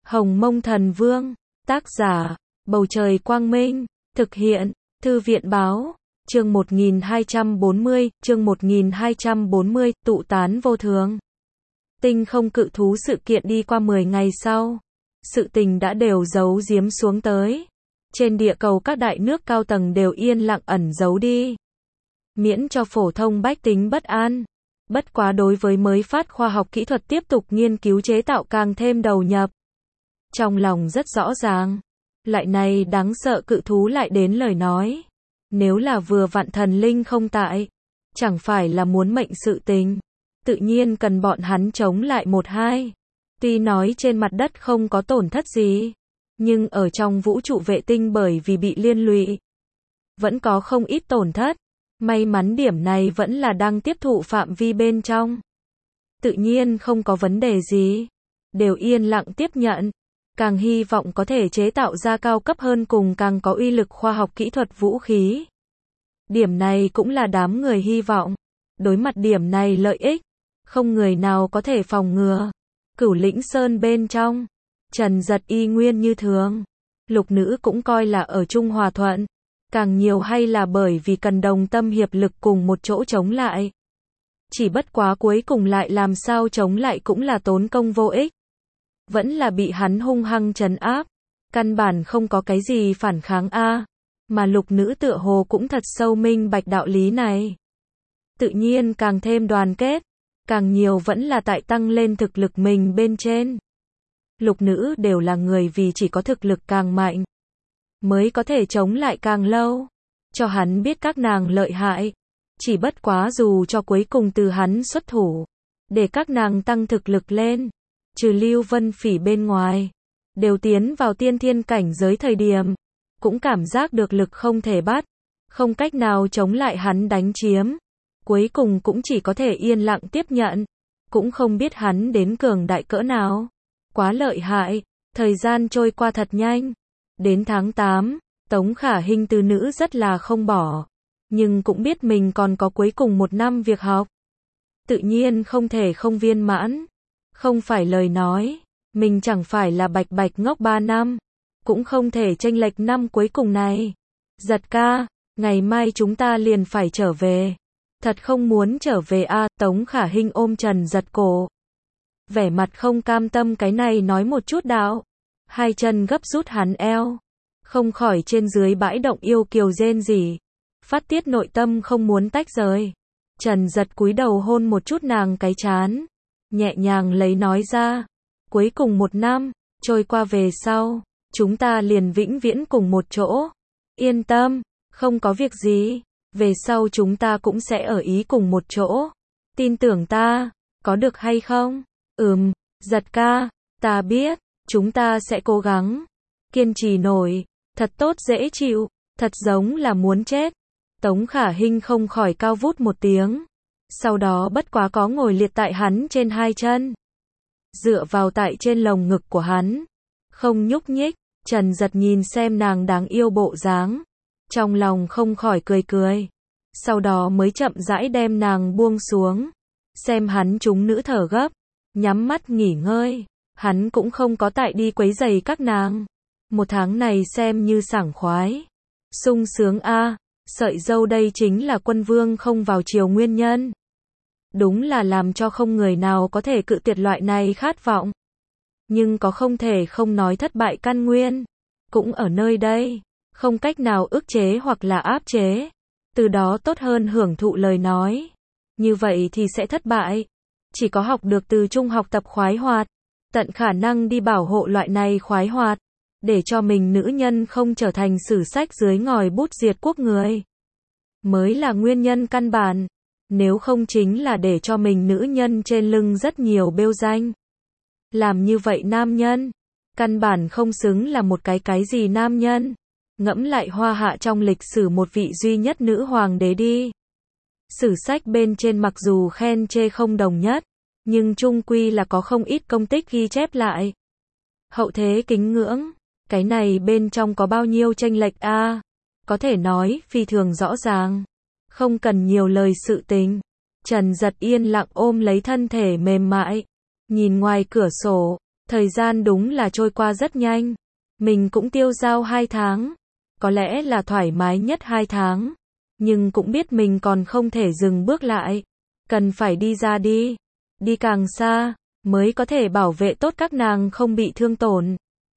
Hồng Mông Thần Vương, tác giả, Bầu Trời Quang Minh, thực hiện, Thư viện Báo, chương 1240, tụ tán vô thường. Tinh không cự thú sự kiện đi qua 10 ngày sau, sự tình đã đều giấu giếm xuống tới. Trên địa cầu các đại nước cao tầng đều yên lặng ẩn giấu đi, miễn cho phổ thông bách tính bất an. Bất quá đối với mới phát khoa học kỹ thuật tiếp tục nghiên cứu chế tạo càng thêm đầu nhập. Trong lòng rất rõ ràng, loại này đáng sợ cự thú lại đến lời nói. Nếu là vừa vặn thần linh không tại, chẳng phải là muốn mệnh sự tình. Tự nhiên cần bọn hắn chống lại một hai. Tuy nói trên mặt đất không có tổn thất gì, nhưng ở trong vũ trụ vệ tinh bởi vì bị liên lụy, vẫn có không ít tổn thất. May mắn điểm này vẫn là đang tiếp thụ phạm vi bên trong. Tự nhiên không có vấn đề gì. Đều yên lặng tiếp nhận. Càng hy vọng có thể chế tạo ra cao cấp hơn cùng càng có uy lực khoa học kỹ thuật vũ khí. Điểm này cũng là đám người hy vọng. Đối mặt điểm này lợi ích, không người nào có thể phòng ngừa. Cửu Lĩnh Sơn bên trong, Trần Giật y nguyên như thường. Lục nữ cũng coi là ở chung hòa thuận. Càng nhiều hay là bởi vì cần đồng tâm hiệp lực cùng một chỗ chống lại. Chỉ bất quá cuối cùng lại làm sao chống lại cũng là tốn công vô ích. Vẫn là bị hắn hung hăng trấn áp. Căn bản không có cái gì phản kháng a. Mà lục nữ tựa hồ cũng thật sâu minh bạch đạo lý này. Tự nhiên càng thêm đoàn kết. Càng nhiều vẫn là tại tăng lên thực lực mình bên trên. Lục nữ đều là người vì chỉ có thực lực càng mạnh, mới có thể chống lại càng lâu. Cho hắn biết các nàng lợi hại. Chỉ bất quá dù cho cuối cùng từ hắn xuất thủ, để các nàng tăng thực lực lên. Trừ Lưu Vân Phỉ bên ngoài, đều tiến vào tiên thiên cảnh giới thời điểm, cũng cảm giác được lực không thể bắt, không cách nào chống lại hắn đánh chiếm. Cuối cùng cũng chỉ có thể yên lặng tiếp nhận. Cũng không biết hắn đến cường đại cỡ nào. Quá lợi hại. Thời gian trôi qua thật nhanh. Đến tháng 8, Tống Khả Hinh từ nữ rất là không bỏ. Nhưng cũng biết mình còn có cuối cùng 1 năm việc học. Tự nhiên không thể không viên mãn. Không phải lời nói, mình chẳng phải là bạch bạch ngốc 3 năm. Cũng không thể chênh lệch năm cuối cùng này. Giật ca, ngày mai chúng ta liền phải trở về. Thật không muốn trở về a. Tống Khả Hinh ôm Trần Giật cổ. Vẻ mặt không cam tâm cái này nói một chút đạo. Hai chân gấp rút hắn eo. Không khỏi trên dưới bãi động yêu kiều rên rỉ. Phát tiết nội tâm không muốn tách rời. Trần Giật cúi đầu hôn một chút nàng cái trán. Nhẹ nhàng lấy nói ra. Cuối cùng 1 năm, trôi qua về sau, chúng ta liền vĩnh viễn cùng một chỗ. Yên tâm, không có việc gì. Về sau chúng ta cũng sẽ ở ý cùng một chỗ. Tin tưởng ta, có được hay không? Giật ca, ta biết, chúng ta sẽ cố gắng. Kiên trì nổi, thật tốt dễ chịu, thật giống là muốn chết. Tống Khả Hinh không khỏi cao vút một tiếng. Sau đó bất quá có ngồi liệt tại hắn trên 2 chân. Dựa vào tại trên lồng ngực của hắn. Không nhúc nhích. Trần Giật nhìn xem nàng đáng yêu bộ dáng. Trong lòng không khỏi cười cười. Sau đó mới chậm rãi đem nàng buông xuống. Xem hắn chúng nữ thở gấp. Nhắm mắt nghỉ ngơi. Hắn cũng không có tại đi quấy rầy các nàng. 1 tháng này xem như sảng khoái. Sung sướng a. Sợi dâu đây chính là quân vương không vào triều nguyên nhân. Đúng là làm cho không người nào có thể cự tuyệt loại này khát vọng. Nhưng có không thể không nói thất bại căn nguyên. Cũng ở nơi đây. Không cách nào ức chế hoặc là áp chế. Từ đó tốt hơn hưởng thụ lời nói. Như vậy thì sẽ thất bại. Chỉ có học được từ trung học tập khoái hoạt. Tận khả năng đi bảo hộ loại này khoái hoạt. Để cho mình nữ nhân không trở thành sử sách dưới ngòi bút diệt quốc người. Mới là nguyên nhân căn bản. Nếu không chính là để cho mình nữ nhân trên lưng rất nhiều bêu danh. Làm như vậy nam nhân. Căn bản không xứng là một cái gì nam nhân. Ngẫm lại Hoa Hạ trong lịch sử một vị duy nhất nữ hoàng đế đi. Sử sách bên trên mặc dù khen chê không đồng nhất, nhưng chung quy là có không ít công tích ghi chép lại. Hậu thế kính ngưỡng, cái này bên trong có bao nhiêu chênh lệch a? Có thể nói phi thường rõ ràng. Không cần nhiều lời sự tình. Trần Giật yên lặng ôm lấy thân thể mềm mại. Nhìn ngoài cửa sổ, Thời gian đúng là trôi qua rất nhanh. Mình cũng tiêu dao 2 tháng. Có lẽ là thoải mái nhất 2 tháng. Nhưng cũng biết mình còn không thể dừng bước lại. Cần phải đi ra đi. Đi càng xa, mới có thể bảo vệ tốt các nàng không bị thương tổn.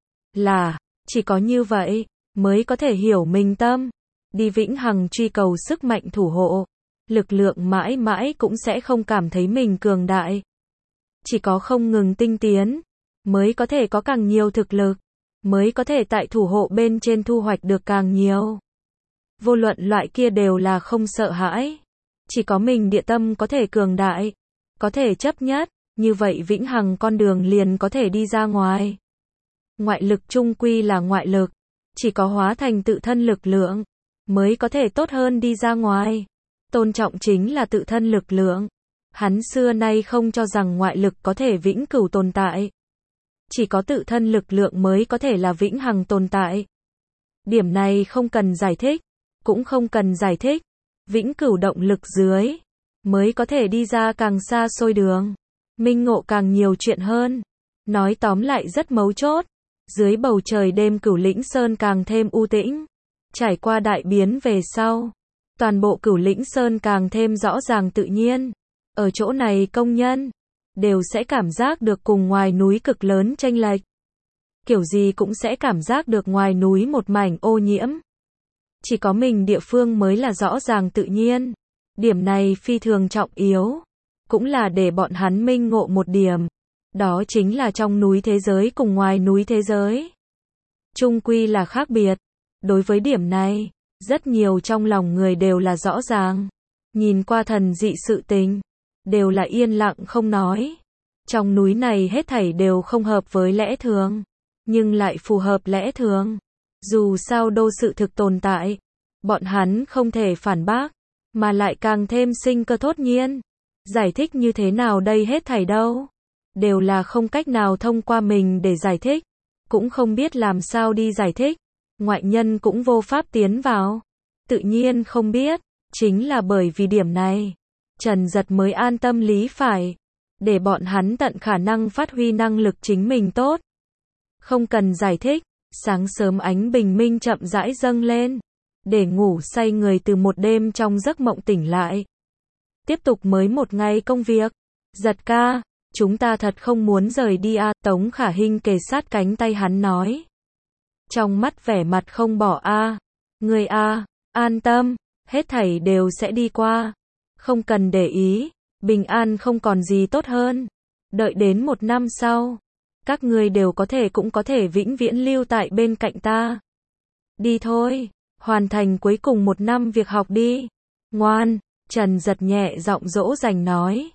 Chỉ có như vậy, mới có thể hiểu mình tâm. Đi vĩnh hằng truy cầu sức mạnh thủ hộ. Lực lượng mãi mãi cũng sẽ không cảm thấy mình cường đại. Chỉ có không ngừng tinh tiến, mới có thể có càng nhiều thực lực, mới có thể tại thủ hộ bên trên thu hoạch được càng nhiều. Vô luận loại kia đều là không sợ hãi. Chỉ có mình địa tâm có thể cường đại, có thể chấp nhất, như vậy vĩnh hằng con đường liền có thể đi ra ngoài. Ngoại lực chung quy là ngoại lực, chỉ có hóa thành tự thân lực lượng, mới có thể tốt hơn đi ra ngoài. Tôn trọng chính là tự thân lực lượng. Hắn xưa nay không cho rằng ngoại lực có thể vĩnh cửu tồn tại. Chỉ có tự thân lực lượng mới có thể là vĩnh hằng tồn tại. Điểm này không cần giải thích, cũng không cần giải thích. Vĩnh cửu động lực dưới, mới có thể đi ra càng xa xôi đường. Minh ngộ càng nhiều chuyện hơn. Nói tóm lại rất mấu chốt. Dưới bầu trời đêm Cửu Lĩnh Sơn càng thêm u tĩnh. Trải qua đại biến về sau, toàn bộ Cửu Lĩnh Sơn càng thêm rõ ràng tự nhiên. Ở chỗ này công nhân đều sẽ cảm giác được cùng ngoài núi cực lớn chênh lệch. Kiểu gì cũng sẽ cảm giác được ngoài núi một mảnh ô nhiễm. Chỉ có mình địa phương mới là rõ ràng tự nhiên. Điểm này phi thường trọng yếu. Cũng là để bọn hắn minh ngộ một điểm. Đó chính là trong núi thế giới cùng ngoài núi thế giới. Chung quy là khác biệt. Đối với điểm này, rất nhiều trong lòng người đều là rõ ràng. Nhìn qua thần dị sự tình, đều là yên lặng không nói. Trong núi này hết thảy đều không hợp với lẽ thường, nhưng lại phù hợp lẽ thường. Dù sao đô sự thực tồn tại, bọn hắn không thể phản bác, mà lại càng thêm sinh cơ thốt nhiên. Giải thích như thế nào đây hết thảy đâu? Đều là không cách nào thông qua mình để giải thích, cũng không biết làm sao đi giải thích. Ngoại nhân cũng vô pháp tiến vào. Tự nhiên không biết, chính là bởi vì điểm này, Trần Giật mới an tâm lý phải, để bọn hắn tận khả năng phát huy năng lực chính mình tốt. Không cần giải thích, sáng sớm ánh bình minh chậm rãi dâng lên, để ngủ say người từ một đêm trong giấc mộng tỉnh lại. Tiếp tục mới một ngày công việc. Giật ca, chúng ta thật không muốn rời đi à, Tống Khả Hinh kề sát cánh tay hắn nói. Trong mắt vẻ mặt không bỏ a. Người a, an tâm, hết thảy đều sẽ đi qua. Không cần để ý, bình an không còn gì tốt hơn. Đợi đến 1 năm sau, các ngươi đều có thể cũng có thể vĩnh viễn lưu tại bên cạnh ta. Đi thôi, hoàn thành cuối cùng 1 năm việc học đi. Ngoan, Trần Giật nhẹ giọng dỗ dành nói.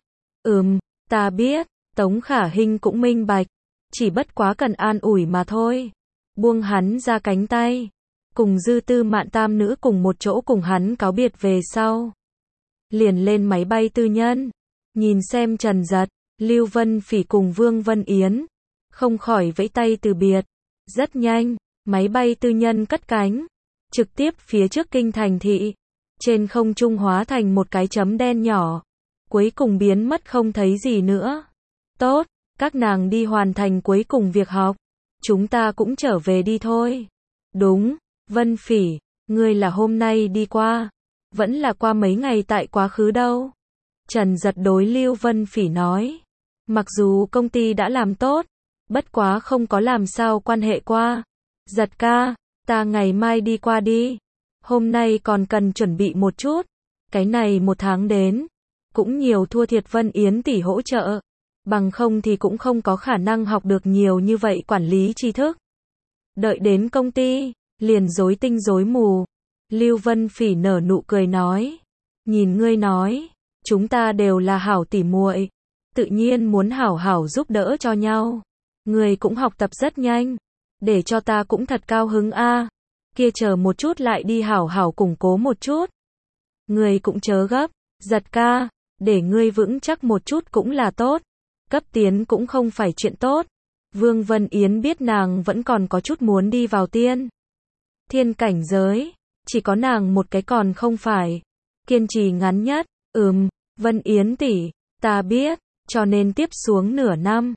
Ta biết, Tống Khả Hinh cũng minh bạch, chỉ bất quá cần an ủi mà thôi. Buông hắn ra cánh tay, cùng Dư Tư Mạn tam nữ cùng một chỗ cùng hắn cáo biệt về sau. Liền lên máy bay tư nhân, nhìn xem Trần Giật, Lưu Vân Phỉ cùng Vương Vân Yến, không khỏi vẫy tay từ biệt. Rất nhanh, máy bay tư nhân cất cánh, trực tiếp phía trước kinh thành thị, trên không trung hóa thành một cái chấm đen nhỏ, cuối cùng biến mất không thấy gì nữa. Tốt, các nàng đi hoàn thành cuối cùng việc học, chúng ta cũng trở về đi thôi. Đúng, Vân Phỉ, ngươi là hôm nay đi qua, vẫn là qua mấy ngày tại quá khứ đâu? Trần Giật đối Lưu Vân Phỉ nói. Mặc dù công ty đã làm tốt, bất quá không có làm sao quan hệ qua. Giật ca, ta ngày mai đi qua đi. Hôm nay còn cần chuẩn bị một chút. Cái này 1 tháng đến, cũng nhiều thua thiệt Vân Yến tỷ hỗ trợ. Bằng không thì cũng không có khả năng học được nhiều như vậy quản lý tri thức. Đợi đến công ty, liền rối tinh rối mù. Lưu Vân Phỉ nở nụ cười nói. Nhìn ngươi nói, chúng ta đều là hảo tỉ muội, tự nhiên muốn hảo hảo giúp đỡ cho nhau. Ngươi cũng học tập rất nhanh, để cho ta cũng thật cao hứng a. Kia chờ một chút lại đi hảo hảo củng cố một chút. Ngươi cũng chớ gấp, Giật ca, để ngươi vững chắc một chút cũng là tốt. Cấp tiến cũng không phải chuyện tốt. Vương Vân Yến biết nàng vẫn còn có chút muốn đi vào tiên thiên cảnh giới, chỉ có nàng một cái còn không phải. Kiên trì ngắn nhất, Vân Yến tỷ, ta biết, cho nên tiếp xuống nửa năm,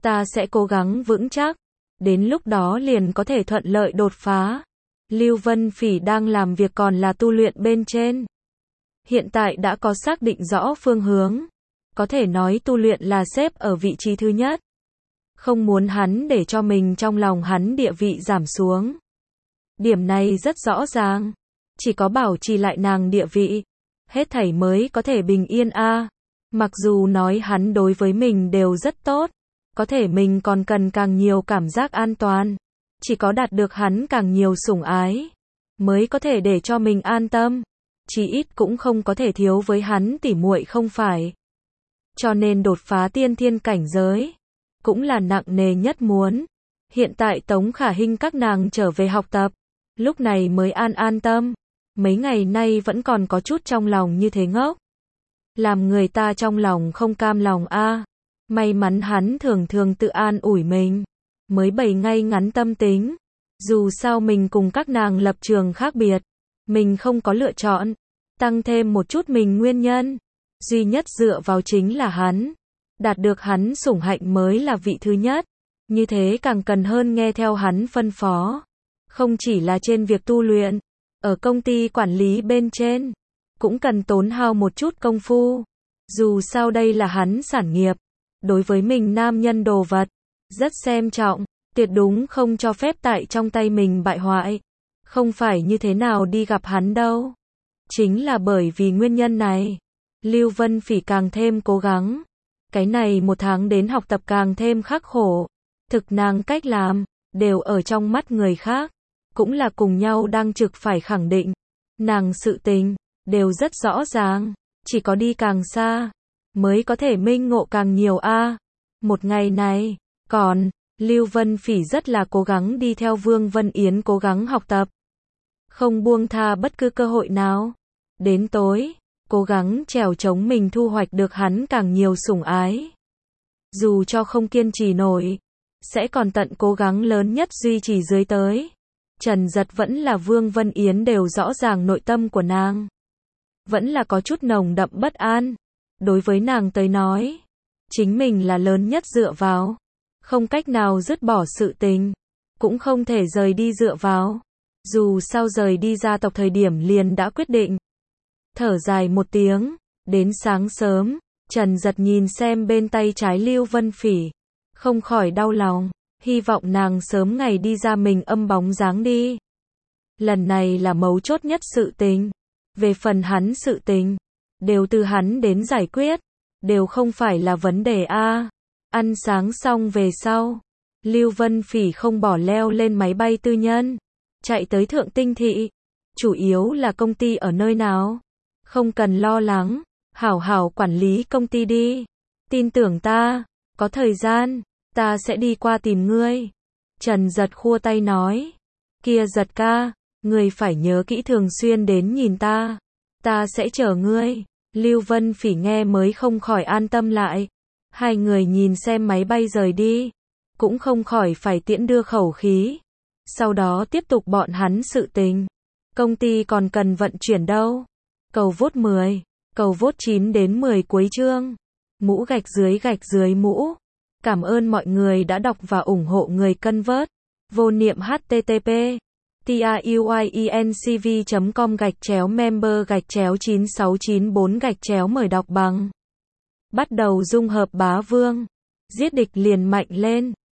Ta sẽ cố gắng vững chắc. Đến lúc đó liền có thể thuận lợi đột phá. Lưu Vân Phỉ đang làm việc còn là tu luyện bên trên. Hiện tại đã có xác định rõ phương hướng. Có thể nói tu luyện là xếp ở vị trí thứ nhất. Không muốn hắn để cho mình trong lòng hắn địa vị giảm xuống. Điểm này rất rõ ràng. Chỉ có bảo trì lại nàng địa vị. Hết thảy mới có thể bình yên a. Mặc dù nói hắn đối với mình đều rất tốt. Có thể mình còn cần càng nhiều cảm giác an toàn. Chỉ có đạt được hắn càng nhiều sủng ái. Mới có thể để cho mình an tâm. Chỉ ít cũng không có thể thiếu với hắn tỉ muội không phải. Cho nên đột phá tiên thiên cảnh giới. Cũng là nặng nề nhất muốn. Hiện tại Tống Khả Hinh các nàng trở về học tập. Lúc này mới an tâm. Mấy ngày nay vẫn còn có chút trong lòng như thế ngốc. Làm người ta trong lòng không cam lòng a. May mắn hắn thường thường tự an ủi mình. Mới bày ngay ngắn tâm tính. Dù sao mình cùng các nàng lập trường khác biệt. Mình không có lựa chọn. Tăng thêm một chút mình nguyên nhân. Duy nhất dựa vào chính là hắn. Đạt được hắn sủng hạnh mới là vị thứ nhất. Như thế càng cần hơn nghe theo hắn phân phó. Không chỉ là trên việc tu luyện. Ở công ty quản lý bên trên. Cũng cần tốn hao một chút công phu. Dù sao đây là hắn sản nghiệp. Đối với mình nam nhân đồ vật. Rất xem trọng. Tuyệt đúng không cho phép tại trong tay mình bại hoại. Không phải như thế nào đi gặp hắn đâu. Chính là bởi vì nguyên nhân này. Lưu Vân Phỉ càng thêm cố gắng. Cái này một tháng đến học tập càng thêm khắc khổ. Thực nàng cách làm. Đều ở trong mắt người khác. Cũng là cùng nhau đang trực phải khẳng định. Nàng sự tình. Đều rất rõ ràng. Chỉ có đi càng xa. Mới có thể minh ngộ càng nhiều a. Một ngày này. Còn. Lưu Vân Phỉ rất là cố gắng đi theo Vương Vân Yến cố gắng học tập. Không buông tha bất cứ cơ hội nào. Đến tối. Cố gắng trèo chống mình thu hoạch được hắn càng nhiều sủng ái. Dù cho không kiên trì nổi. Sẽ còn tận cố gắng lớn nhất duy trì dưới tới. Trần Giật vẫn là Vương Vân Yến đều rõ ràng nội tâm của nàng. Vẫn là có chút nồng đậm bất an. Đối với nàng tới nói. Chính mình là lớn nhất dựa vào. Không cách nào dứt bỏ sự tình. Cũng không thể rời đi dựa vào. Dù sao rời đi gia tộc thời điểm liền đã quyết định. Thở dài một tiếng. Đến sáng sớm. Trần Giật nhìn xem bên tay trái Lưu Vân Phỉ. Không khỏi đau lòng. Hy vọng nàng sớm ngày đi ra mình âm bóng dáng đi. Lần này là mấu chốt nhất sự tình. Về phần hắn sự tình. Đều từ hắn đến giải quyết. Đều không phải là vấn đề a. Ăn sáng xong về sau. Lưu Vân Phỉ không bỏ leo lên máy bay tư nhân. Chạy tới Thượng Tinh Thị. Chủ yếu là công ty ở nơi nào. Không cần lo lắng. Hảo hảo quản lý công ty đi. Tin tưởng ta. Có thời gian. Ta sẽ đi qua tìm ngươi. Trần Giật khua tay nói. Kia Giật ca. Ngươi phải nhớ kỹ thường xuyên đến nhìn ta. Ta sẽ chờ ngươi. Lưu Vân Phỉ nghe mới không khỏi an tâm lại. Hai người nhìn xem máy bay rời đi. Cũng không khỏi phải tiễn đưa khẩu khí. Sau đó tiếp tục bọn hắn sự tình. Công ty còn cần vận chuyển đâu. Cầu vote 10. Cầu vote 9 đến 10 cuối chương. Mũ gạch dưới mũ. Cảm ơn mọi người đã đọc và ủng hộ người cân vớt. Vô niệm http truyencv.com/member/9694 mời đọc bằng. Bắt đầu dung hợp bá vương. Giết địch liền mạnh lên.